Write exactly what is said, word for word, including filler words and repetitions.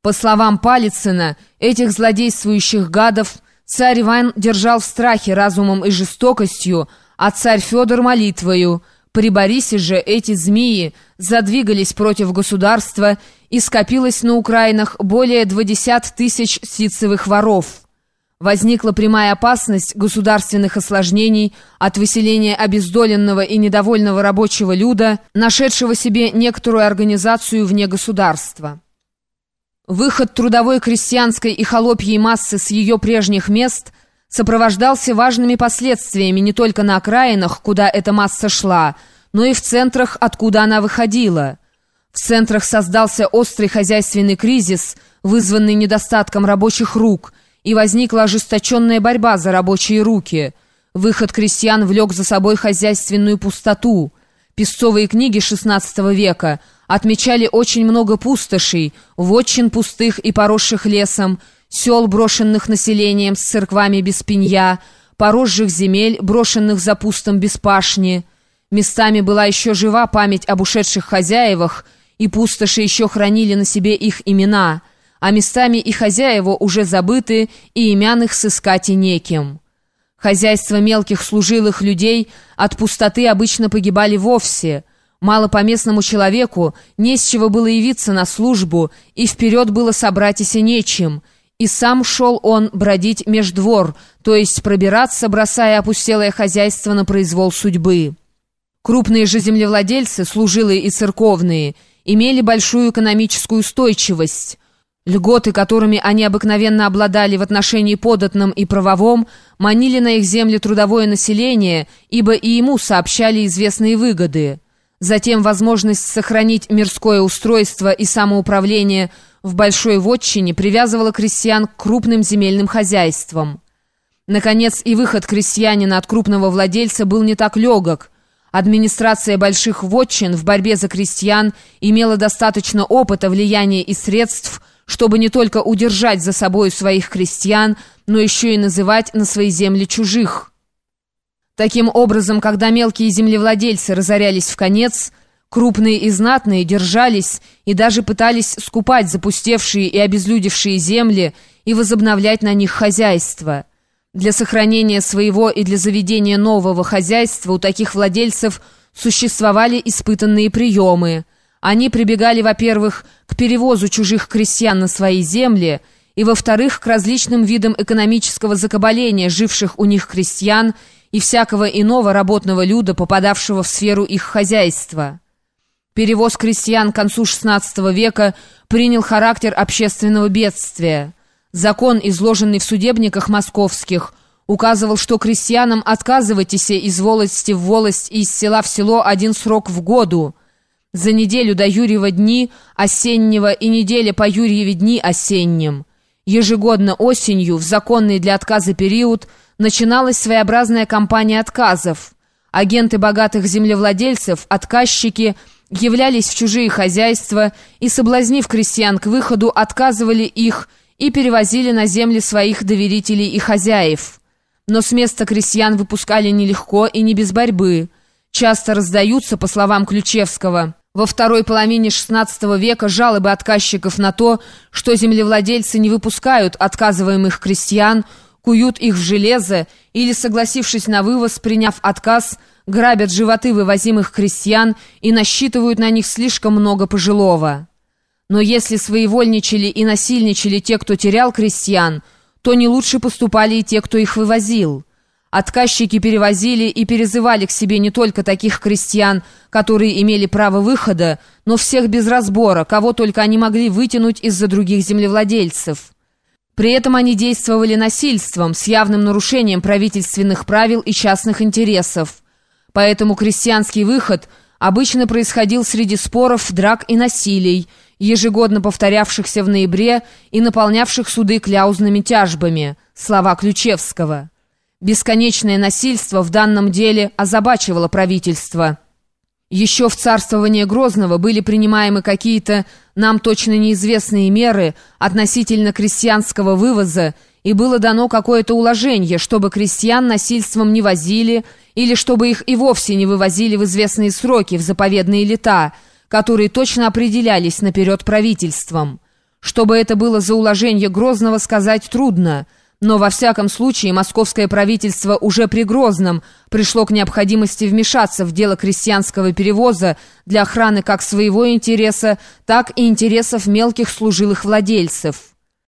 По словам Палицына, этих злодействующих гадов царь Иван держал в страхе разумом и жестокостью, а царь Федор молитвою. При Борисе же эти змеи задвигались против государства, и скопилось на Украинах более двадцати тысяч ситцевых воров. Возникла прямая опасность государственных осложнений от выселения обездоленного и недовольного рабочего люда, нашедшего себе некоторую организацию вне государства. Выход трудовой крестьянской и холопьей массы с ее прежних мест сопровождался важными последствиями не только на окраинах, куда эта масса шла, но и в центрах, откуда она выходила. В центрах создался острый хозяйственный кризис, вызванный недостатком рабочих рук, и возникла ожесточенная борьба за рабочие руки. Выход крестьян влек за собой хозяйственную пустоту. Песцовые книги шестнадцатого века отмечали очень много пустошей, вотчин пустых и поросших лесом, сел, брошенных населением с церквами без пенья, поросших земель, брошенных за пустом без пашни. Местами была еще жива память об ушедших хозяевах, и пустоши еще хранили на себе их имена, а местами и хозяева уже забыты, и имен их сыскать и неким. Хозяйства мелких служилых людей от пустоты обычно погибали вовсе. Малопоместному человеку не с чего было явиться на службу, и вперед было собратися нечем, и сам шел он бродить меж двор, то есть пробираться, бросая опустелое хозяйство на произвол судьбы. Крупные же землевладельцы, служилые и церковные, имели большую экономическую устойчивость. Льготы, которыми они обыкновенно обладали в отношении податном и правовом, манили на их земли трудовое население, ибо и ему сообщали известные выгоды. Затем возможность сохранить мирское устройство и самоуправление в большой вотчине привязывала крестьян к крупным земельным хозяйствам. Наконец, и выход крестьянина от крупного владельца был не так легок. Администрация больших вотчин в борьбе за крестьян имела достаточно опыта, влияния и средств, чтобы не только удержать за собой своих крестьян, но еще и называть на свои земли чужих. Таким образом, когда мелкие землевладельцы разорялись вконец, крупные и знатные держались и даже пытались скупать запустевшие и обезлюдевшие земли и возобновлять на них хозяйство. Для сохранения своего и для заведения нового хозяйства у таких владельцев существовали испытанные приемы. Они прибегали, во-первых, к перевозу чужих крестьян на свои земли, и, во-вторых, к различным видам экономического закабаления живших у них крестьян и всякого иного работного люда, попадавшего в сферу их хозяйства. Перевоз крестьян к концу шестнадцатого века принял характер общественного бедствия. Закон, изложенный в судебниках московских, указывал, что крестьянам отказывайтесь из волости в волость и из села в село один срок в году. За неделю до Юрьева дни осеннего и неделя по Юрьеве дни осенним. Ежегодно осенью, в законный для отказа период, начиналась своеобразная кампания отказов. Агенты богатых землевладельцев, отказчики, являлись в чужие хозяйства и, соблазнив крестьян к выходу, отказывали их и перевозили на земли своих доверителей и хозяев. Но с места крестьян выпускали нелегко и не без борьбы. Часто раздаются, по словам Ключевского, во второй половине шестнадцатого века жалобы отказчиков на то, что землевладельцы не выпускают отказываемых крестьян, куют их в железо или, согласившись на вывоз, приняв отказ, грабят животы вывозимых крестьян и насчитывают на них слишком много пожилого. Но если своевольничали и насильничали те, кто терял крестьян, то не лучше поступали и те, кто их вывозил. Отказчики перевозили и перезывали к себе не только таких крестьян, которые имели право выхода, но всех без разбора, кого только они могли вытянуть из-за других землевладельцев. При этом они действовали насильством, с явным нарушением правительственных правил и частных интересов. Поэтому крестьянский выход обычно происходил среди споров, драк и насилий, ежегодно повторявшихся в ноябре и наполнявших суды кляузными тяжбами. Слова Ключевского. Бесконечное насильство в данном деле озабачивало правительство. Еще в царствование Грозного были принимаемы какие-то нам точно неизвестные меры относительно крестьянского вывоза, и было дано какое-то уложение, чтобы крестьян насильством не возили или чтобы их и вовсе не вывозили в известные сроки, в заповедные лета, которые точно определялись наперед правительством. Чтобы это было за уложение Грозного, сказать трудно. Но во всяком случае московское правительство уже при Грозном пришло к необходимости вмешаться в дело крестьянского перевоза для охраны как своего интереса, так и интересов мелких служилых владельцев.